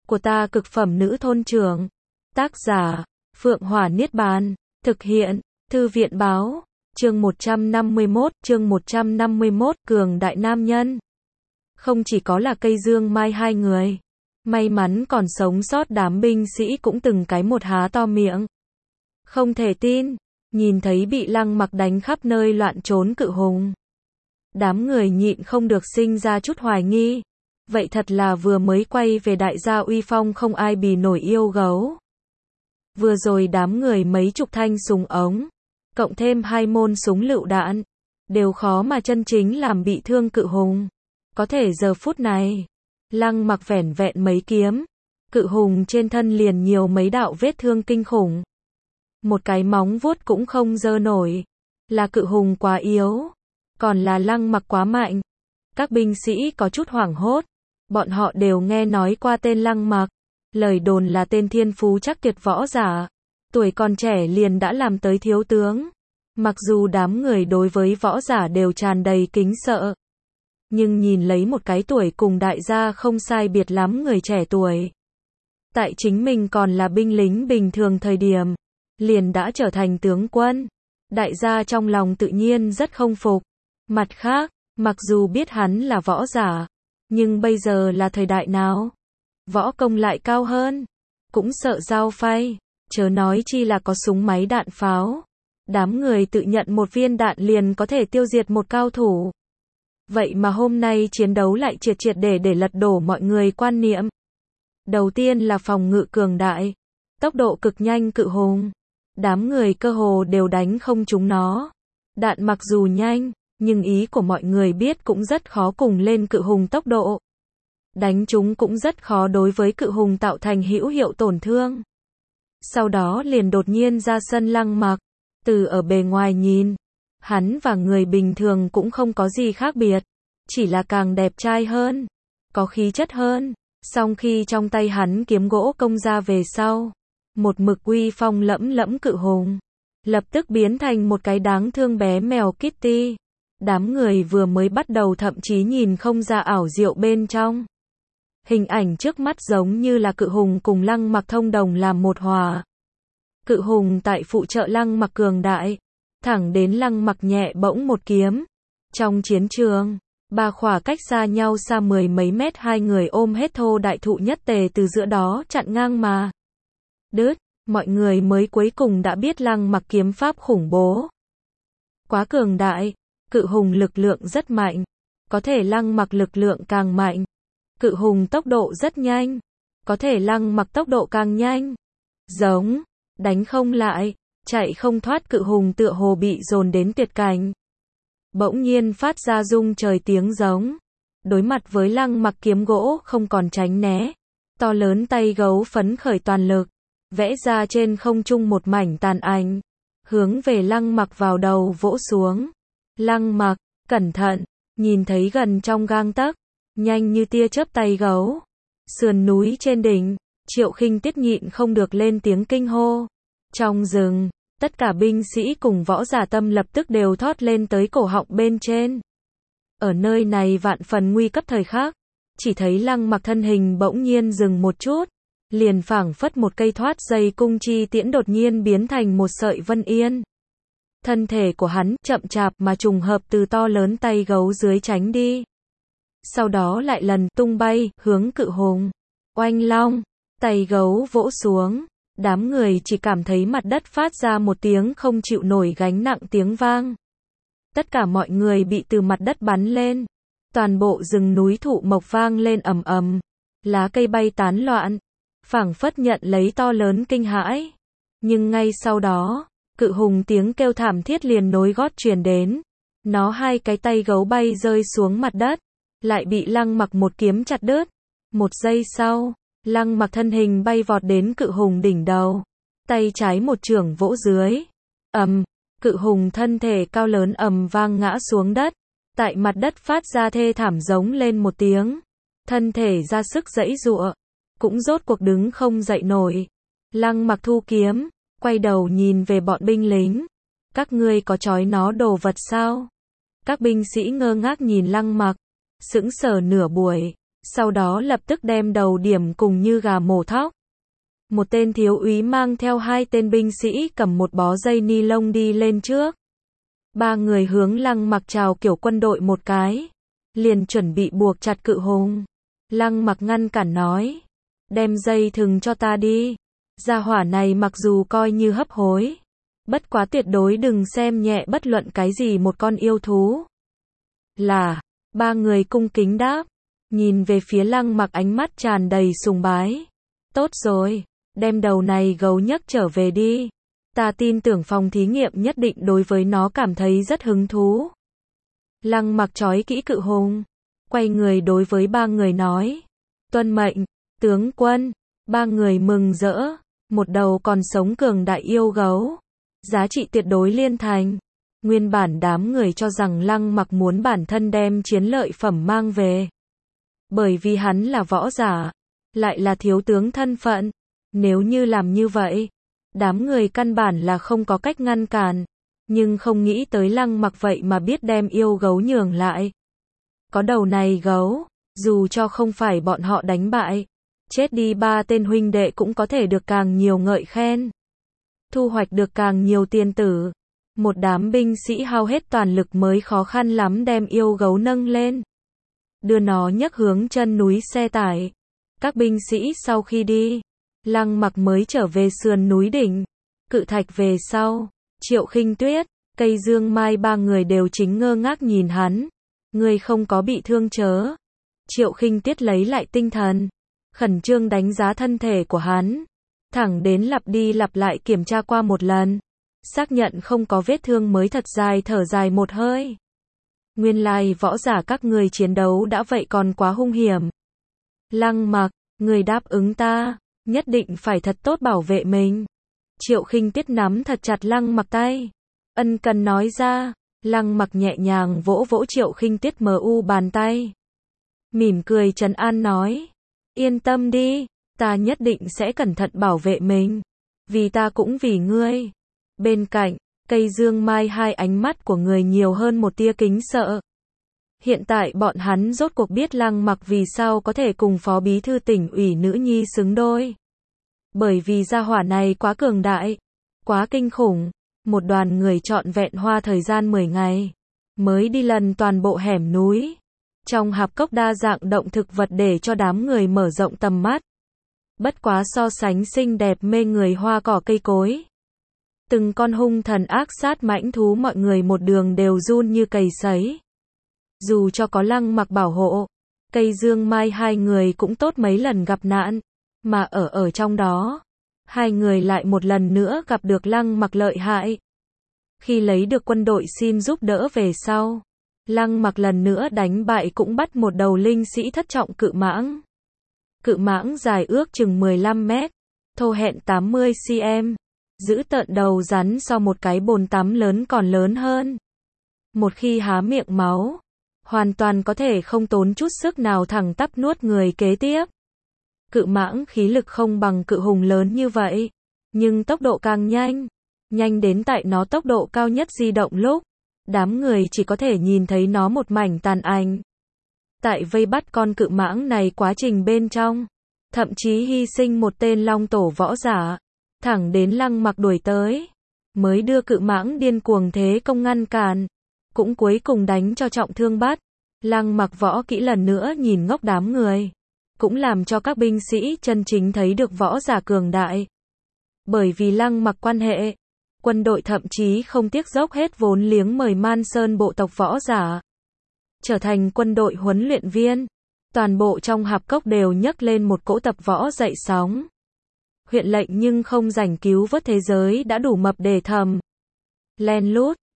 của ta cực phẩm nữ thôn trưởng. Tác giả, Phượng Hỏa Niết Bàn. Thực hiện, Thư viện báo. Chương 151, cường đại nam nhân. Không chỉ có là cây dương mai hai người. May mắn còn sống sót đám binh sĩ cũng từng cái một há to miệng. Không thể tin, nhìn thấy bị Lăng Mặc đánh khắp nơi loạn trốn Cự Hùng. Đám người nhịn không được sinh ra chút hoài nghi. Vậy thật là vừa mới quay về đại gia uy phong không ai bì nổi yêu gấu. Vừa rồi đám người mấy chục thanh súng ống, cộng thêm 2 môn súng lựu đạn, đều khó mà chân chính làm bị thương Cự Hùng. Có thể giờ phút này, Lăng Mặc vẻn vẹn mấy kiếm, Cự Hùng trên thân liền nhiều mấy đạo vết thương kinh khủng. Một cái móng vuốt cũng không giơ nổi. Là Cự Hùng quá yếu, còn là Lăng Mặc quá mạnh. Các binh sĩ có chút hoảng hốt. Bọn họ đều nghe nói qua tên Lăng Mặc. Lời đồn là tên thiên phú chắc tuyệt võ giả. Tuổi còn trẻ liền đã làm tới thiếu tướng. Mặc dù đám người đối với võ giả đều tràn đầy kính sợ. Nhưng nhìn lấy một cái tuổi cùng đại gia không sai biệt lắm người trẻ tuổi. Tại chính mình còn là binh lính bình thường thời điểm. Liền đã trở thành tướng quân. Đại gia trong lòng tự nhiên rất không phục. Mặt khác, mặc dù biết hắn là võ giả. Nhưng bây giờ là thời đại nào? Võ công lại cao hơn. Cũng sợ dao phay. Chớ nói chi là có súng máy đạn pháo. Đám người tự nhận một viên đạn liền có thể tiêu diệt một cao thủ. Vậy mà hôm nay chiến đấu lại triệt để lật đổ mọi người quan niệm. Đầu tiên là phòng ngự cường đại. Tốc độ cực nhanh Cự Hùng. Đám người cơ hồ đều đánh không trúng nó. Đạn mặc dù nhanh, nhưng ý của mọi người biết cũng rất khó cùng lên Cự Hùng tốc độ. Đánh chúng cũng rất khó đối với Cự Hùng tạo thành hữu hiệu tổn thương. Sau đó liền đột nhiên ra sân Lăng Mặc. Từ ở bề ngoài nhìn, hắn và người bình thường cũng không có gì khác biệt. Chỉ là càng đẹp trai hơn, có khí chất hơn. Song khi trong tay hắn kiếm gỗ công ra về sau, một mực uy phong lẫm lẫm Cự Hùng lập tức biến thành một cái đáng thương bé mèo Kitty. Đám người vừa mới bắt đầu thậm chí nhìn không ra ảo diệu bên trong. Hình ảnh trước mắt giống như là Cự Hùng cùng Lăng Mặc thông đồng làm một hòa. Cự Hùng tại phụ trợ Lăng Mặc cường đại, thẳng đến Lăng Mặc nhẹ bỗng một kiếm. Trong chiến trường, ba khỏa cách xa nhau xa 10 mấy mét hai người ôm hết thô đại thụ nhất tề từ giữa đó chặn ngang mà đứt. Mọi người mới cuối cùng đã biết Lăng Mặc kiếm pháp khủng bố. Quá cường đại. Cự Hùng lực lượng rất mạnh. Có thể Lăng Mặc lực lượng càng mạnh. Cự Hùng tốc độ rất nhanh. Có thể Lăng Mặc tốc độ càng nhanh. Giống. Đánh không lại. Chạy không thoát. Cự Hùng tựa hồ bị dồn đến tuyệt cảnh. Bỗng nhiên phát ra rung trời tiếng giống. Đối mặt với Lăng Mặc kiếm gỗ không còn tránh né. To lớn tay gấu phấn khởi toàn lực. Vẽ ra trên không trung một mảnh tàn ảnh. Hướng về Lăng Mặc vào đầu vỗ xuống. Lăng Mặc, cẩn thận, nhìn thấy gần trong gang tấc, nhanh như tia chớp tay gấu. Sườn núi trên đỉnh, Triệu Khinh Tiết nhịn không được lên tiếng kinh hô. Trong rừng, tất cả binh sĩ cùng võ giả tâm lập tức đều thót lên tới cổ họng bên trên. Ở nơi này vạn phần nguy cấp thời khắc, chỉ thấy Lăng Mặc thân hình bỗng nhiên dừng một chút, liền phảng phất một cây thoát dây cung chi tiễn đột nhiên biến thành một sợi vân yên. Thân thể của hắn chậm chạp mà trùng hợp từ to lớn tay gấu dưới tránh đi. Sau đó lại lần tung bay, hướng Cự Hùng. Oanh long, tay gấu vỗ xuống. Đám người chỉ cảm thấy mặt đất phát ra một tiếng không chịu nổi gánh nặng tiếng vang. Tất cả mọi người bị từ mặt đất bắn lên. Toàn bộ rừng núi thụ mộc vang lên ầm ầm. Lá cây bay tán loạn. Phảng phất nhận lấy to lớn kinh hãi. Nhưng ngay sau đó, Cự Hùng tiếng kêu thảm thiết liền nối gót truyền đến. Nó hai cái tay gấu bay rơi xuống mặt đất, lại bị Lăng Mặc một kiếm chặt đứt. Một giây sau, Lăng Mặc thân hình bay vọt đến Cự Hùng đỉnh đầu. Tay trái một chưởng vỗ dưới. Cự Hùng thân thể cao lớn ầm vang ngã xuống đất. Tại mặt đất phát ra thê thảm giống lên một tiếng. Thân thể ra sức giãy giụa, cũng rốt cuộc đứng không dậy nổi. Lăng Mặc thu kiếm, quay đầu nhìn về bọn binh lính. Các ngươi có trói nó đồ vật sao? Các binh sĩ ngơ ngác nhìn Lăng Mặc, sững sờ nửa buổi, sau đó lập tức đem đầu điểm cùng như gà mổ thóc. Một tên thiếu úy mang theo 2 tên binh sĩ cầm một bó dây ni lông đi lên trước. 3 người hướng Lăng Mặc chào kiểu quân đội một cái, liền chuẩn bị buộc chặt Cự Hùng. Lăng Mặc ngăn cản nói, đem dây thừng cho ta đi. Gia hỏa này mặc dù coi như hấp hối, bất quá tuyệt đối đừng xem nhẹ bất luận cái gì một con yêu thú. Là, 3 người cung kính đáp, nhìn về phía Lăng Mặc ánh mắt tràn đầy sùng bái. Tốt rồi, đem đầu này gấu nhấc trở về đi. Ta tin tưởng phòng thí nghiệm nhất định đối với nó cảm thấy rất hứng thú. Lăng Mặc trói kỹ Cự Hùng, quay người đối với 3 người nói, tuân mệnh, tướng quân. 3 người mừng rỡ, một đầu còn sống cường đại yêu gấu, giá trị tuyệt đối liên thành. Nguyên bản đám người cho rằng Lăng Mặc muốn bản thân đem chiến lợi phẩm mang về. Bởi vì hắn là võ giả, lại là thiếu tướng thân phận. Nếu như làm như vậy, đám người căn bản là không có cách ngăn cản. Nhưng không nghĩ tới Lăng Mặc vậy mà biết đem yêu gấu nhường lại. Có đầu này gấu, dù cho không phải bọn họ đánh bại, chết đi 3 tên huynh đệ cũng có thể được càng nhiều ngợi khen. Thu hoạch được càng nhiều tiền tử. Một đám binh sĩ hao hết toàn lực mới khó khăn lắm đem yêu gấu nâng lên. Đưa nó nhấc hướng chân núi xe tải. Các binh sĩ sau khi đi, Lăng Mặc mới trở về sườn núi đỉnh. Cự thạch về sau, Triệu Khinh Tuyết, Cây Dương Mai 3 người đều chính ngơ ngác nhìn hắn. Ngươi không có bị thương chớ? Triệu Khinh Tuyết lấy lại tinh thần, khẩn trương đánh giá thân thể của hắn, thẳng đến lặp đi lặp lại kiểm tra qua một lần, xác nhận không có vết thương mới thật dài thở dài một hơi. Nguyên lai võ giả các người chiến đấu đã vậy còn quá hung hiểm. Lăng Mặc, người đáp ứng ta, nhất định phải thật tốt bảo vệ mình. Triệu Khinh Tuyết nắm thật chặt Lăng Mặc tay, ân cần nói ra. Lăng Mặc nhẹ nhàng vỗ vỗ Triệu Khinh Tuyết mu bàn tay, mỉm cười trấn an nói, yên tâm đi, ta nhất định sẽ cẩn thận bảo vệ mình, vì ta cũng vì ngươi. Bên cạnh, Cây Dương Mai 2 ánh mắt của người nhiều hơn một tia kính sợ. Hiện tại bọn hắn rốt cuộc biết Lăng Mặc vì sao có thể cùng phó bí thư tỉnh ủy nữ nhi xứng đôi. Bởi vì gia hỏa này quá cường đại, quá kinh khủng. Một đoàn người trọn vẹn hoa thời gian 10 ngày, mới đi lần toàn bộ hẻm núi. Trong hạp cốc đa dạng động thực vật để cho đám người mở rộng tầm mắt. Bất quá so sánh xinh đẹp mê người hoa cỏ cây cối. Từng con hung thần ác sát mãnh thú mọi người một đường đều run như cầy sấy. Dù cho có Lăng Mặc bảo hộ, Cây Dương Mai 2 người cũng tốt mấy lần gặp nạn. Mà ở trong đó, 2 người lại một lần nữa gặp được Lăng Mặc lợi hại. Khi lấy được quân đội xin giúp đỡ về sau, Lăng Mặc lần nữa đánh bại cũng bắt một đầu linh sĩ thất trọng cự mãng. Cự mãng dài ước chừng 15 mét, thô hẹn 80 cm, giữ tợn đầu rắn so một cái bồn tắm lớn còn lớn hơn. Một khi há miệng máu, hoàn toàn có thể không tốn chút sức nào thẳng tắp nuốt người kế tiếp. Cự mãng khí lực không bằng cự hùng lớn như vậy, nhưng tốc độ càng nhanh. Nhanh đến tại nó tốc độ cao nhất di động lúc, đám người chỉ có thể nhìn thấy nó một mảnh tàn ảnh. Tại vây bắt con cự mãng này quá trình bên trong, thậm chí hy sinh một tên long tổ võ giả, thẳng đến Lăng Mặc đuổi tới, mới đưa cự mãng điên cuồng thế công ngăn cản, cũng cuối cùng đánh cho trọng thương bắt. Lăng Mặc võ kỹ lần nữa nhìn ngốc đám người, cũng làm cho các binh sĩ chân chính thấy được võ giả cường đại. Bởi vì Lăng Mặc quan hệ, quân đội thậm chí không tiếc dốc hết vốn liếng mời Man Sơn bộ tộc võ giả trở thành quân đội huấn luyện viên. Toàn bộ trong hạp cốc đều nhấc lên một cỗ tập võ dậy sóng. Huyện lệnh nhưng không rảnh cứu vớt thế giới đã đủ mập để thầm. Len lút,